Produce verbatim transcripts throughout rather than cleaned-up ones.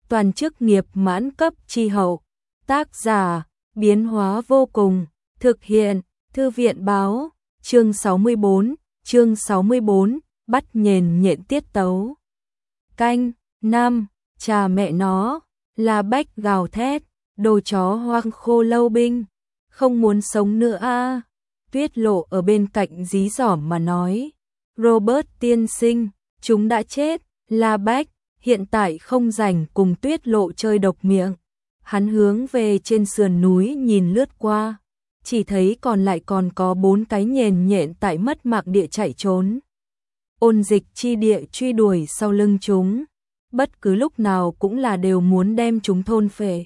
toàn chức nghiệp mãn cấp chi hậu. Tác giả, biến hóa vô cùng, thực hiện, thư viện báo, chương sáu mươi bốn, chương sáu mươi bốn, bắt nhền nhện tiết tấu. Canh, năm, trà mẹ nó, La Bách gào thét, đồ chó hoang khô lâu binh, không muốn sống nữa a. À. Tuyết Lộ ở bên cạnh dí dỏm mà nói, Robert tiên sinh, chúng đã chết, La Bách hiện tại không rảnh cùng Tuyết Lộ chơi độc miệng. Hắn hướng về trên sườn núi nhìn lướt qua, chỉ thấy còn lại còn có bốn cái nhền nhện tại mất mạng địa chạy trốn. Ôn Dịch chi địa truy đuổi sau lưng chúng, bất cứ lúc nào cũng là đều muốn đem chúng thôn phệ.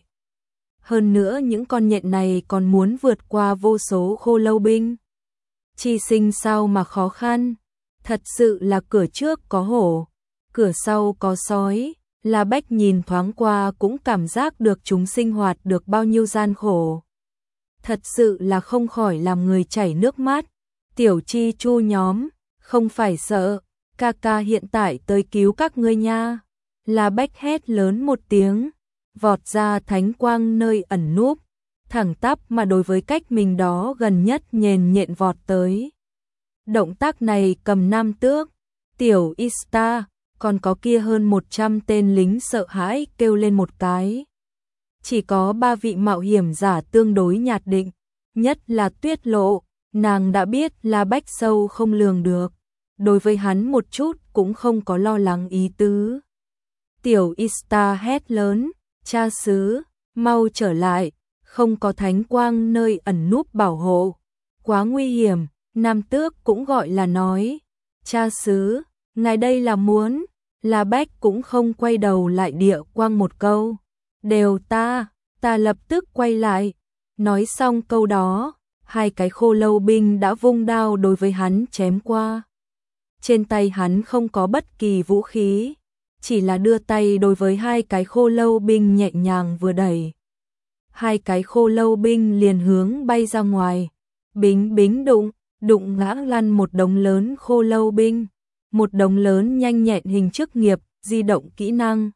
Hơn nữa những con nhện này còn muốn vượt qua vô số khô lâu binh. Chi sinh sao mà khó khăn, thật sự là cửa trước có hổ, cửa sau có sói. La Bách nhìn thoáng qua cũng cảm giác được chúng sinh hoạt được bao nhiêu gian khổ. Thật sự là không khỏi làm người chảy nước mắt. Tiểu chi chu nhóm, không phải sợ, ca ca hiện tại tới cứu các ngươi nha. La Bách hét lớn một tiếng, vọt ra thánh quang nơi ẩn núp, thẳng tắp mà đối với cách mình đó gần nhất nhền nhện vọt tới. Động tác này cầm nam tước, tiểu Ista, còn có kia hơn một trăm tên lính sợ hãi kêu lên một cái. Chỉ có ba vị mạo hiểm giả tương đối nhạt định, nhất là Tuyết Lộ, nàng đã biết La Bách sâu không lường được, đối với hắn một chút cũng không có lo lắng ý tứ. Tiểu Ista hét lớn, cha xứ, mau trở lại, không có thánh quang nơi ẩn núp bảo hộ, quá nguy hiểm. Nam tước cũng gọi là nói, cha xứ, ngài đây là muốn. La Bách cũng không quay đầu lại địa quang một câu, đều ta, ta lập tức quay lại. Nói xong câu đó, hai cái khô lâu binh đã vung đao đối với hắn chém qua. Trên tay hắn không có bất kỳ vũ khí, chỉ là đưa tay đối với hai cái khô lâu binh nhẹ nhàng vừa đẩy. Hai cái khô lâu binh liền hướng bay ra ngoài, bính bính đụng, đụng ngã lăn một đống lớn khô lâu binh. Một đống lớn nhanh nhẹn hình chức nghiệp, di động kỹ năng.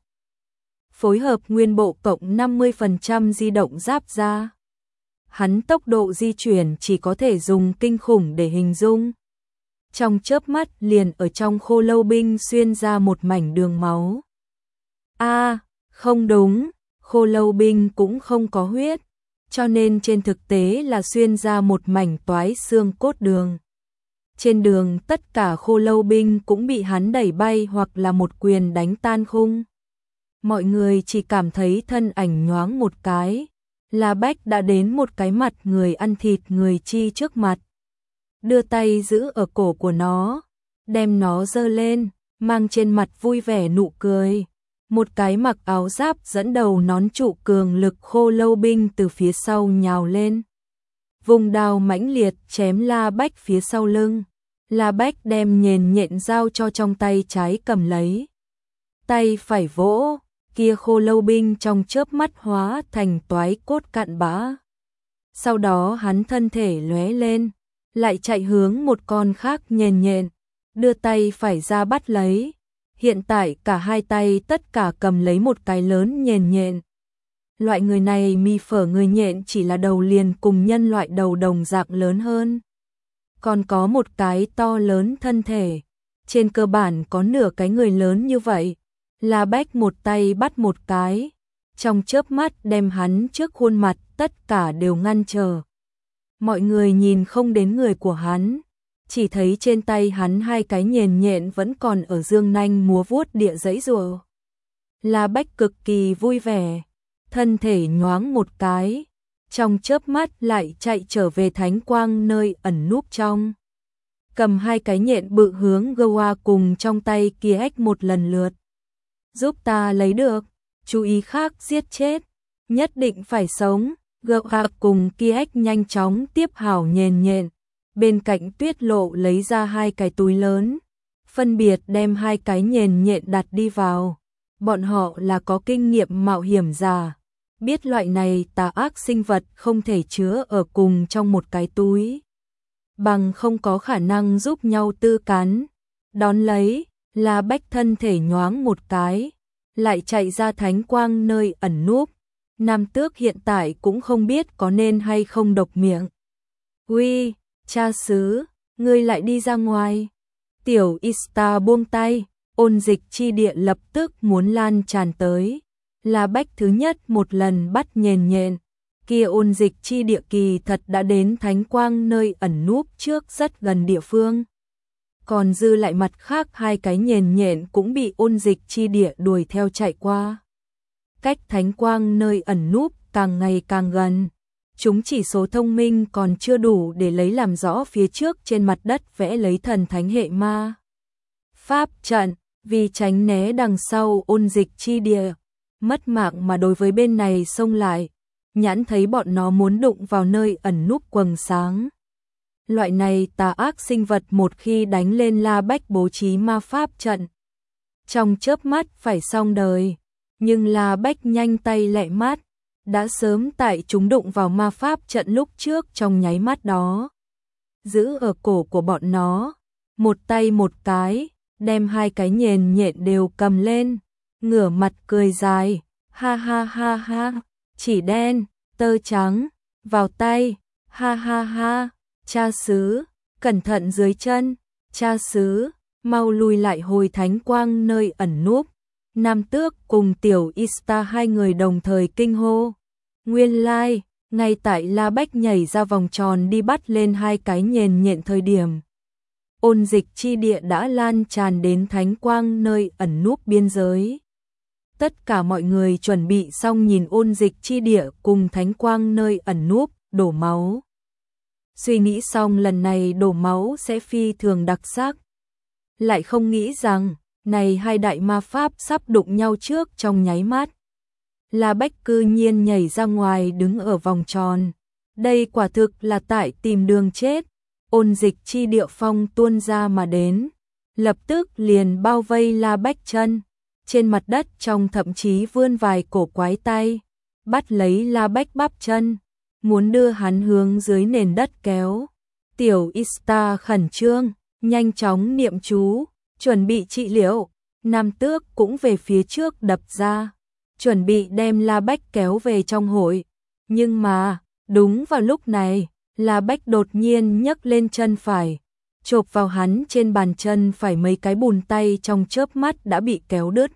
Phối hợp nguyên bộ cộng năm mươi phần trăm di động giáp ra. Hắn tốc độ di chuyển chỉ có thể dùng kinh khủng để hình dung. Trong chớp mắt liền ở trong khô lâu binh xuyên ra một mảnh đường máu. A, à, không đúng, khô lâu binh cũng không có huyết, cho nên trên thực tế là xuyên ra một mảnh toái xương cốt đường. Trên đường tất cả khô lâu binh cũng bị hắn đẩy bay hoặc là một quyền đánh tan khung. Mọi người chỉ cảm thấy thân ảnh nhoáng một cái, La Bách đã đến một cái mặt người ăn thịt người chi trước mặt. Đưa tay giữ ở cổ của nó, đem nó giơ lên, mang trên mặt vui vẻ nụ cười. Một cái mặc áo giáp dẫn đầu nón trụ cường lực khô lâu binh từ phía sau nhào lên. Vùng đao mãnh liệt chém La Bách phía sau lưng. La Bách đem nhền nhện dao cho trong tay trái cầm lấy. Tay phải vỗ, kia khô lâu binh trong chớp mắt hóa thành toái cốt cặn bã. Sau đó hắn thân thể lóe lên, lại chạy hướng một con khác nhền nhện, đưa tay phải ra bắt lấy. Hiện tại cả hai tay tất cả cầm lấy một cái lớn nhền nhện. Loại người này mi phở người nhện chỉ là đầu liền cùng nhân loại đầu đồng dạng lớn hơn. Còn có một cái to lớn thân thể, trên cơ bản có nửa cái người lớn như vậy. La Bách một tay bắt một cái, trong chớp mắt đem hắn trước khuôn mặt tất cả đều ngăn trở. Mọi người nhìn không đến người của hắn, chỉ thấy trên tay hắn hai cái nhền nhện vẫn còn ở dương nanh múa vuốt địa giãy giụa. La Bách cực kỳ vui vẻ, thân thể nhoáng một cái, trong chớp mắt lại chạy trở về thánh quang nơi ẩn núp trong. Cầm hai cái nhện bự hướng Goa cùng trong tay kia ếch một lần lượt. Giúp ta lấy được, chú ý khác giết chết, nhất định phải sống. Goa cùng kia ếch nhanh chóng tiếp hảo nhền nhện. Bên cạnh Tuyết Lộ lấy ra hai cái túi lớn, phân biệt đem hai cái nhền nhện đặt đi vào. Bọn họ là có kinh nghiệm mạo hiểm giả, biết loại này tà ác sinh vật không thể chứa ở cùng trong một cái túi, bằng không có khả năng giúp nhau tư cắn. Đón lấy, La Bách thân thể nhoáng một cái, lại chạy ra thánh quang nơi ẩn núp. Nam tước hiện tại cũng không biết có nên hay không độc miệng. Uy, cha xứ, ngươi lại đi ra ngoài. Tiểu Ista buông tay, ôn dịch chi địa lập tức muốn lan tràn tới. La Bách thứ nhất một lần bắt nhền nhện. Kia ôn dịch chi địa kỳ thật đã đến thánh quang nơi ẩn núp trước rất gần địa phương. Còn dư lại mặt khác hai cái nhền nhện cũng bị ôn dịch chi địa đuổi theo chạy qua. Cách thánh quang nơi ẩn núp càng ngày càng gần. Chúng chỉ số thông minh còn chưa đủ để lấy làm rõ phía trước trên mặt đất vẽ lấy thần thánh hệ ma pháp trận, vì tránh né đằng sau ôn dịch chi địa, mất mạng mà đối với bên này xông lại, nhãn thấy bọn nó muốn đụng vào nơi ẩn núp quầng sáng. Loại này tà ác sinh vật một khi đánh lên La Bách bố trí ma pháp trận, trong chớp mắt phải xong đời, nhưng La Bách nhanh tay lẹ mắt, đã sớm tại chúng đụng vào ma pháp trận lúc trước trong nháy mắt đó. Giữ ở cổ của bọn nó, một tay một cái, đem hai cái nhền nhện đều cầm lên, ngửa mặt cười dài, ha ha ha ha, chỉ đen, tơ trắng, vào tay, ha ha ha, cha xứ, cẩn thận dưới chân, cha xứ, mau lùi lại hồi thánh quang nơi ẩn núp. Nam tước cùng tiểu Ista hai người đồng thời kinh hô. Nguyên lai, like, ngay tại La Bách nhảy ra vòng tròn đi bắt lên hai cái nhền nhện thời điểm. Ôn dịch chi địa đã lan tràn đến thánh quang nơi ẩn núp biên giới. Tất cả mọi người chuẩn bị xong nhìn ôn dịch chi địa cùng thánh quang nơi ẩn núp, đổ máu. Suy nghĩ xong lần này đổ máu sẽ phi thường đặc sắc. Lại không nghĩ rằng, này hai đại ma pháp sắp đụng nhau trước trong nháy mắt. La Bách cư nhiên nhảy ra ngoài đứng ở vòng tròn. Đây quả thực là tại tìm đường chết. Ôn dịch chi địa phong tuôn ra mà đến. Lập tức liền bao vây La Bách chân. Trên mặt đất trong thậm chí vươn vài cổ quái tay. Bắt lấy La Bách bắp chân. Muốn đưa hắn hướng dưới nền đất kéo. Tiểu Ista khẩn trương, nhanh chóng niệm chú, chuẩn bị trị liệu. Nam tước cũng về phía trước đập ra, chuẩn bị đem La Bách kéo về trong hội. Nhưng mà, đúng vào lúc này, La Bách đột nhiên nhấc lên chân phải, chộp vào hắn trên bàn chân phải mấy cái bùn tay trong chớp mắt đã bị kéo đứt.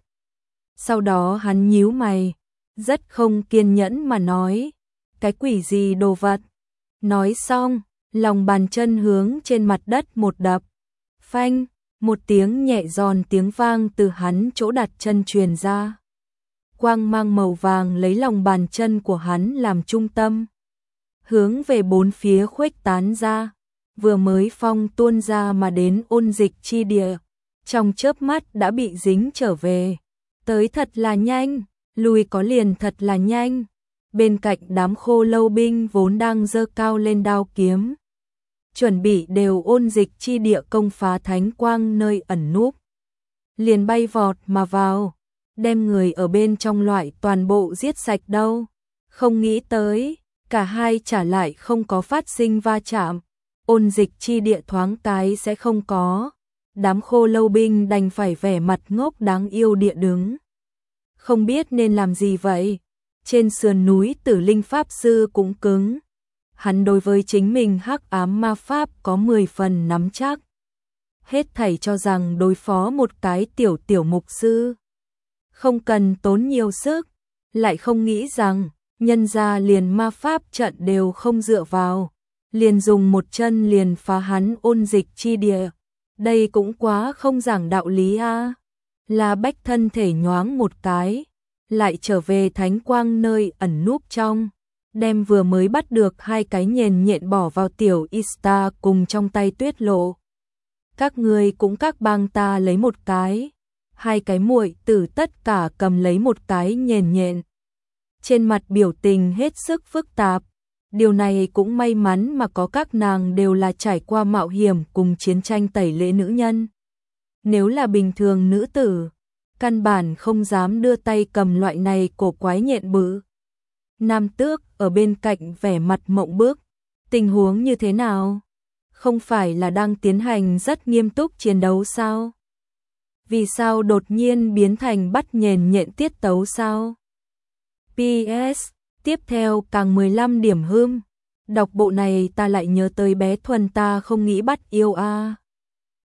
Sau đó hắn nhíu mày, rất không kiên nhẫn mà nói, cái quỷ gì đồ vật. Nói xong, lòng bàn chân hướng trên mặt đất một đập, phanh, một tiếng nhẹ giòn tiếng vang từ hắn chỗ đặt chân truyền ra. Quang mang màu vàng lấy lòng bàn chân của hắn làm trung tâm, hướng về bốn phía khuếch tán ra, vừa mới phong tuôn ra mà đến ôn dịch chi địa, trong chớp mắt đã bị dính trở về. Tới thật là nhanh, lùi có liền thật là nhanh. Bên cạnh đám khô lâu binh vốn đang giơ cao lên đao kiếm, chuẩn bị đều ôn dịch chi địa công phá thánh quang nơi ẩn núp. Liền bay vọt mà vào, đem người ở bên trong loại toàn bộ giết sạch đâu. Không nghĩ tới, cả hai trả lại không có phát sinh va chạm, ôn dịch chi địa thoáng cái sẽ không có. Đám khô lâu binh đành phải vẻ mặt ngốc đáng yêu địa đứng. Không biết nên làm gì vậy. Trên sườn núi Tử Linh Pháp Sư cũng cứng. Hắn đối với chính mình hắc ám ma pháp có mười phần nắm chắc. Hết thảy cho rằng đối phó một cái tiểu tiểu mục sư không cần tốn nhiều sức, lại không nghĩ rằng nhân ra liền ma pháp trận đều không dựa vào, liền dùng một chân liền phá hắn ôn dịch chi địa. Đây cũng quá không giảng đạo lý a. À. La Bách thân thể nhoáng một cái, lại trở về thánh quang nơi ẩn núp trong, đem vừa mới bắt được hai cái nhền nhện bỏ vào tiểu Ista cùng trong tay Tuyết Lộ. Các người cũng các bang ta lấy một cái. Hai cái muội tử tất cả cầm lấy một cái nhền nhện. Trên mặt biểu tình hết sức phức tạp. Điều này cũng may mắn mà có các nàng đều là trải qua mạo hiểm cùng chiến tranh tẩy lễ nữ nhân. Nếu là bình thường nữ tử, căn bản không dám đưa tay cầm loại này cổ quái nhện bự. Nam tước ở bên cạnh vẻ mặt mộng bức. Tình huống như thế nào? Không phải là đang tiến hành rất nghiêm túc chiến đấu sao? vì sao đột nhiên biến thành bắt nhền nhện tiết tấu sao? pê ét. Tiếp theo càng mười lăm điểm hương. Đọc bộ này ta lại nhớ tới bé Thuần ta không nghĩ bắt yêu a. À.